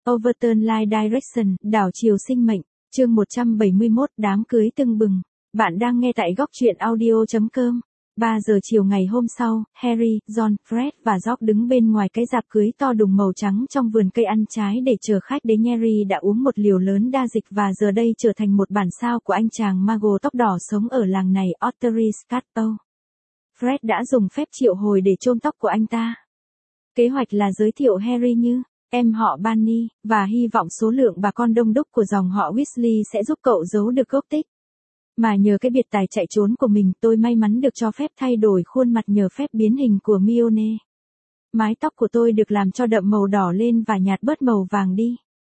Overturn Life Direction, đảo chiều sinh mệnh, chương 171, đám cưới tưng bừng. Bạn đang nghe tại góc truyện audio.com. 3 giờ chiều ngày hôm sau, Harry, Ron, Fred và George đứng bên ngoài cái rạp cưới to đùng màu trắng trong vườn cây ăn trái để chờ khách đến. Harry đã uống một liều lớn đa dịch và giờ đây trở thành một bản sao của anh chàng Mago tóc đỏ sống ở làng này, Ottery Scatto. Fred đã dùng phép triệu hồi để chôn tóc của anh ta. Kế hoạch là giới thiệu Harry như em họ Barney, và hy vọng số lượng bà con đông đúc của dòng họ Weasley sẽ giúp cậu giấu được gốc tích. Mà nhờ cái biệt tài chạy trốn của mình, tôi may mắn được cho phép thay đổi khuôn mặt nhờ phép biến hình của Hermione. Mái tóc của tôi được làm cho đậm màu đỏ lên và nhạt bớt màu vàng đi.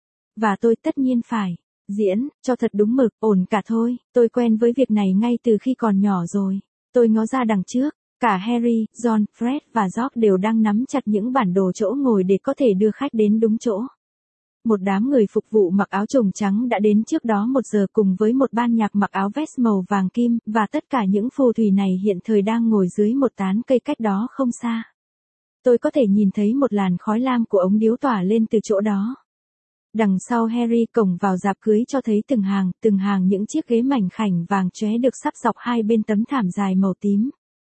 Và tôi tất nhiên phải diễn cho thật đúng mực, ổn cả thôi. Tôi quen với việc này ngay từ khi còn nhỏ rồi. Tôi ngó ra đằng trước. Cả Harry, Ron, Fred và George đều đang nắm chặt những bản đồ chỗ ngồi để có thể đưa khách đến đúng chỗ. Một đám người phục vụ mặc áo trùng trắng đã đến trước đó 1 giờ cùng với một ban nhạc mặc áo vest màu vàng kim, và tất cả những phù thủy này hiện thời đang ngồi dưới một tán cây cách đó không xa. Tôi có thể nhìn thấy một làn khói lam của ống điếu tỏa lên từ chỗ đó. Đằng sau Harry, cổng vào rạp cưới cho thấy từng hàng những chiếc ghế mảnh khảnh vàng chóe được sắp dọc hai bên tấm thảm dài màu tím.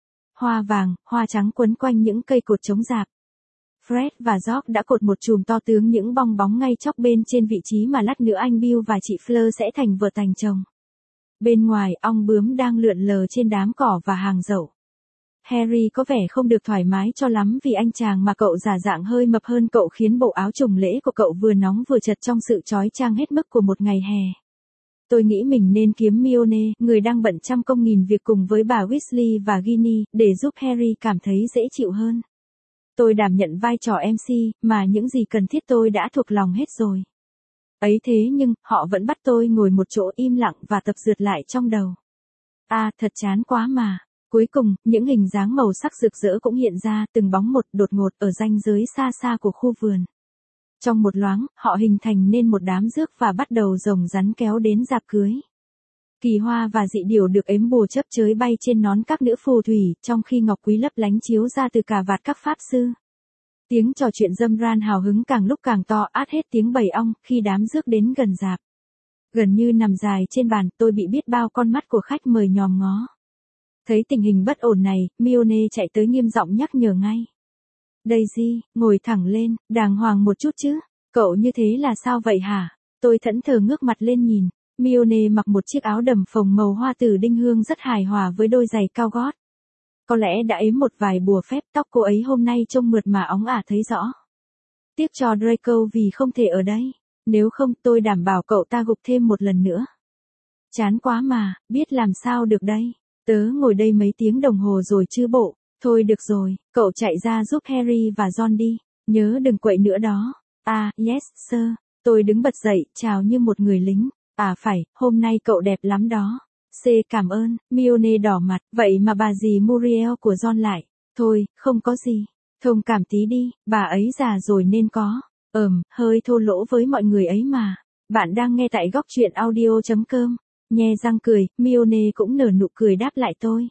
Hoa vàng, hoa trắng quấn quanh những cây cột chống rạp. Fred và George đã cột một chùm to tướng những bong bóng ngay chóc bên trên vị trí mà lát nữa anh Bill và chị Fleur sẽ thành vợ thành chồng. Bên ngoài, ong bướm đang lượn lờ trên đám cỏ và hàng dậu. Harry có vẻ không được thoải mái cho lắm vì anh chàng mà cậu giả dạng hơi mập hơn cậu khiến bộ áo trùng lễ của cậu vừa nóng vừa chật trong sự chói chang hết mức của một ngày hè. Tôi nghĩ mình nên kiếm Hermione, người đang bận trăm công nghìn việc cùng với bà Weasley và Ginny, để giúp Harry cảm thấy dễ chịu hơn. Tôi đảm nhận vai trò MC, mà những gì cần thiết tôi đã thuộc lòng hết rồi. Ấy thế nhưng, họ vẫn bắt tôi ngồi một chỗ im lặng và tập dượt lại trong đầu. Thật chán quá mà. Cuối cùng, những hình dáng màu sắc rực rỡ cũng hiện ra, từng bóng một đột ngột ở ranh giới xa xa của khu vườn. Trong một loáng, họ hình thành nên một đám rước và bắt đầu rồng rắn kéo đến rạp cưới. Kỳ hoa và dị điểu được ếm bùa chấp chới bay trên nón các nữ phù thủy, trong khi ngọc quý lấp lánh chiếu ra từ cà vạt các pháp sư. Tiếng trò chuyện râm ran hào hứng càng lúc càng to, át hết tiếng bầy ong khi đám rước đến gần rạp. Gần như nằm dài trên bàn, tôi bị biết bao con mắt của khách mời nhòm ngó. Thấy tình hình bất ổn này, Hermione chạy tới nghiêm giọng nhắc nhở ngay. Daisy, ngồi thẳng lên, đàng hoàng một chút chứ. Cậu như thế là sao vậy hả? Tôi thẫn thờ ngước mặt lên nhìn. Hermione mặc một chiếc áo đầm phồng màu hoa tử đinh hương rất hài hòa với đôi giày cao gót. Có lẽ đã ếm một vài bùa phép, tóc cô ấy hôm nay trông mượt mà óng ả thấy rõ. Tiếc cho Draco vì không thể ở đây. Nếu không, tôi đảm bảo cậu ta gục thêm một lần nữa. Chán quá mà, biết làm sao được đây. Tớ ngồi đây mấy tiếng đồng hồ rồi chứ bộ. Thôi được rồi, cậu chạy ra giúp Harry và Ron đi. Nhớ đừng quậy nữa đó. Yes, sir. Tôi đứng bật dậy, chào như một người lính. Phải, hôm nay cậu đẹp lắm đó. Cảm ơn. Hermione đỏ mặt. Vậy mà bà dì Muriel của Ron lại. Thôi, không có gì. Thông cảm tí đi, bà ấy già rồi nên có. Hơi thô lỗ với mọi người ấy mà. Bạn đang nghe tại góc truyện audio.com. Nhe răng cười, Hermione cũng nở nụ cười đáp lại tôi.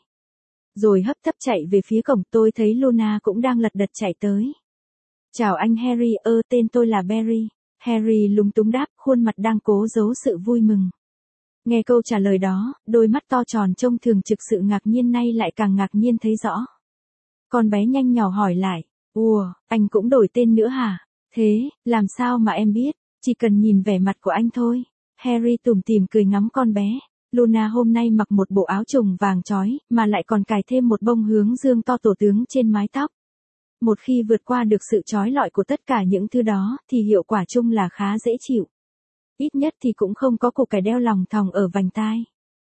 Rồi hấp tấp chạy về phía cổng, tôi thấy Luna cũng đang lật đật chạy tới. Chào anh Harry, tên tôi là Barry. Harry lúng túng đáp, khuôn mặt đang cố giấu sự vui mừng. Nghe câu trả lời đó, đôi mắt to tròn trông thường trực sự ngạc nhiên nay lại càng ngạc nhiên thấy rõ. Con bé nhanh nhỏ hỏi lại, anh cũng đổi tên nữa hả? Thế, làm sao mà em biết? Chỉ cần nhìn vẻ mặt của anh thôi. Harry tủm tỉm cười ngắm con bé. Luna hôm nay mặc một bộ áo trùng vàng chói, mà lại còn cài thêm một bông hướng dương to tổ tướng trên mái tóc. Một khi vượt qua được sự chói lọi của tất cả những thứ đó, thì hiệu quả chung là khá dễ chịu. Ít nhất thì cũng không có cục cài đeo lòng thòng ở vành tai.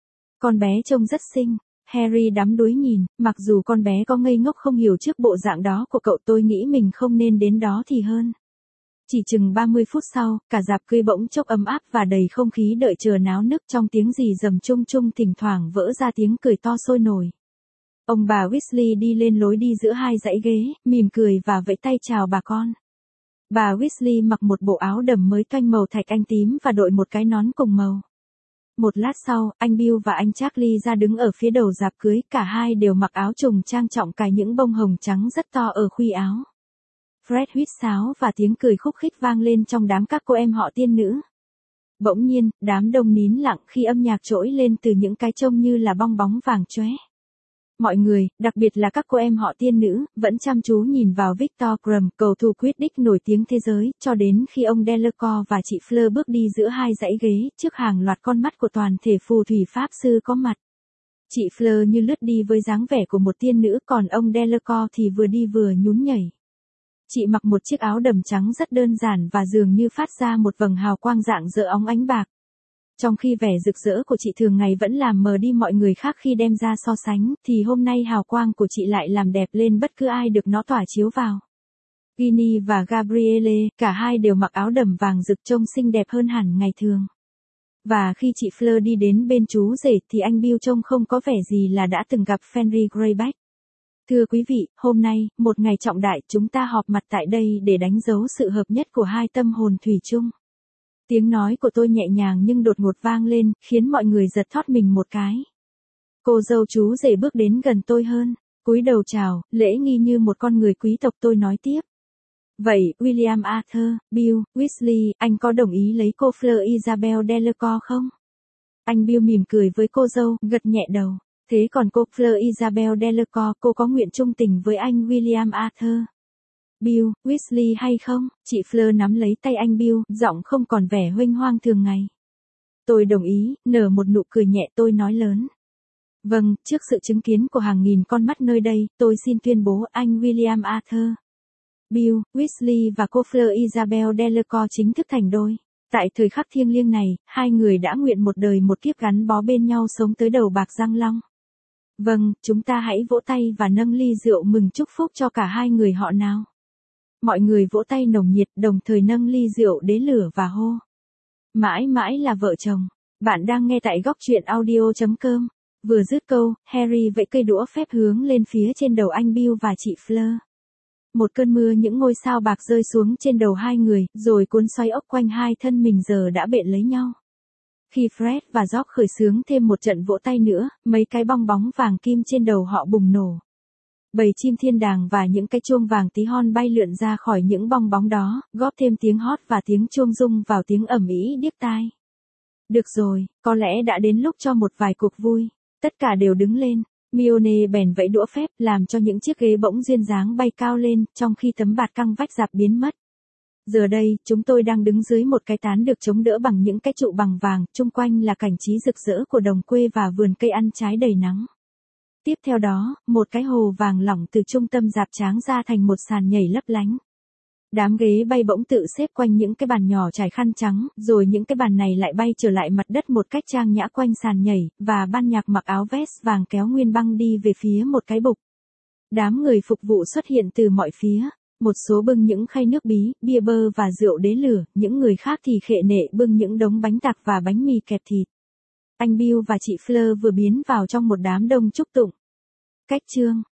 Con bé trông rất xinh. Harry đắm đuối nhìn, mặc dù con bé có ngây ngốc không hiểu trước bộ dạng đó của cậu, tôi nghĩ mình không nên đến đó thì hơn. Chỉ chừng 30 phút sau, cả rạp cưới bỗng chốc ấm áp và đầy không khí đợi chờ náo nức trong tiếng rì rầm chung chung, thỉnh thoảng vỡ ra tiếng cười to sôi nổi. Ông bà Weasley đi lên lối đi giữa hai dãy ghế, mỉm cười và vẫy tay chào bà con. Bà Weasley mặc một bộ áo đầm mới toanh màu thạch anh tím và đội một cái nón cùng màu. Một lát sau, anh Bill và anh Charlie ra đứng ở phía đầu rạp cưới, cả hai đều mặc áo trùng trang trọng cài những bông hồng trắng rất to ở khuy áo. Fred huýt sáo và tiếng cười khúc khích vang lên trong đám các cô em họ tiên nữ. Bỗng nhiên, đám đông nín lặng khi âm nhạc trỗi lên từ những cái trông như là bong bóng vàng chóe. Mọi người, đặc biệt là các cô em họ tiên nữ, vẫn chăm chú nhìn vào Victor Krum, cầu thủ Quidditch nổi tiếng thế giới, cho đến khi ông Delacour và chị Fleur bước đi giữa hai dãy ghế, trước hàng loạt con mắt của toàn thể phù thủy pháp sư có mặt. Chị Fleur như lướt đi với dáng vẻ của một tiên nữ, còn ông Delacour thì vừa đi vừa nhún nhảy. Chị mặc một chiếc áo đầm trắng rất đơn giản và dường như phát ra một vầng hào quang rạng rỡ óng ánh bạc. Trong khi vẻ rực rỡ của chị thường ngày vẫn làm mờ đi mọi người khác khi đem ra so sánh, thì hôm nay hào quang của chị lại làm đẹp lên bất cứ ai được nó tỏa chiếu vào. Ginny và Gabrielle, cả hai đều mặc áo đầm vàng rực trông xinh đẹp hơn hẳn ngày thường. Và khi chị Fleur đi đến bên chú rể thì anh Bill trông không có vẻ gì là đã từng gặp Fenrir Greyback. Thưa quý vị, hôm nay, một ngày trọng đại, chúng ta họp mặt tại đây để đánh dấu sự hợp nhất của hai tâm hồn thủy chung. Tiếng nói của tôi nhẹ nhàng nhưng đột ngột vang lên, khiến mọi người giật thót mình một cái. Cô dâu chú rể bước đến gần tôi hơn, cúi đầu chào, lễ nghi như một con người quý tộc. Tôi nói tiếp. Vậy, William Arthur, Bill, Weasley, anh có đồng ý lấy cô Fleur Isabel Delacour không? Anh Bill mỉm cười với cô dâu, gật nhẹ đầu. Thế còn cô Fleur Isabel Delacour, cô có nguyện trung tình với anh William Arthur Bill, Weasley hay không? Chị Fleur nắm lấy tay anh Bill, giọng không còn vẻ huênh hoang thường ngày. Tôi đồng ý, nở một nụ cười nhẹ. Tôi nói lớn. Vâng, trước sự chứng kiến của hàng nghìn con mắt nơi đây, tôi xin tuyên bố anh William Arthur Bill, Weasley và cô Fleur Isabel Delacour chính thức thành đôi. Tại thời khắc thiêng liêng này, hai người đã nguyện một đời một kiếp gắn bó bên nhau sống tới đầu bạc răng long. Vâng, chúng ta hãy vỗ tay và nâng ly rượu mừng chúc phúc cho cả hai người họ nào. Mọi người vỗ tay nồng nhiệt, đồng thời nâng ly rượu đế lửa và hô. Mãi mãi là vợ chồng. Bạn đang nghe tại góc truyện audio.com. Vừa dứt câu, Harry vẫy cây đũa phép hướng lên phía trên đầu anh Bill và chị Fleur. Một cơn mưa những ngôi sao bạc rơi xuống trên đầu hai người, rồi cuốn xoay ốc quanh hai thân mình giờ đã bện lấy nhau. Khi Fred và George khởi xướng thêm một trận vỗ tay nữa, mấy cái bong bóng vàng kim trên đầu họ bùng nổ. Bầy chim thiên đàng và những cái chuông vàng tí hon bay lượn ra khỏi những bong bóng đó, góp thêm tiếng hót và tiếng chuông rung vào tiếng ầm ĩ điếc tai. Được rồi, có lẽ đã đến lúc cho một vài cuộc vui. Tất cả đều đứng lên. Mione bèn vẫy đũa phép, làm cho những chiếc ghế bỗng duyên dáng bay cao lên, trong khi tấm bạt căng vách rạp biến mất. Giờ đây, chúng tôi đang đứng dưới một cái tán được chống đỡ bằng những cái trụ bằng vàng, chung quanh là cảnh trí rực rỡ của đồng quê và vườn cây ăn trái đầy nắng. Tiếp theo đó, một cái hồ vàng lỏng từ trung tâm rạp tráng ra thành một sàn nhảy lấp lánh. Đám ghế bay bỗng tự xếp quanh những cái bàn nhỏ trải khăn trắng, rồi những cái bàn này lại bay trở lại mặt đất một cách trang nhã quanh sàn nhảy, và ban nhạc mặc áo vest vàng kéo nguyên băng đi về phía một cái bục. Đám người phục vụ xuất hiện từ mọi phía, một số bưng những khay nước bí, bia bơ và rượu đế lửa, những người khác thì khệ nệ bưng những đống bánh tặc và bánh mì kẹp thịt. Anh Bill và chị Fleur vừa biến vào trong một đám đông chúc tụng. Cách chương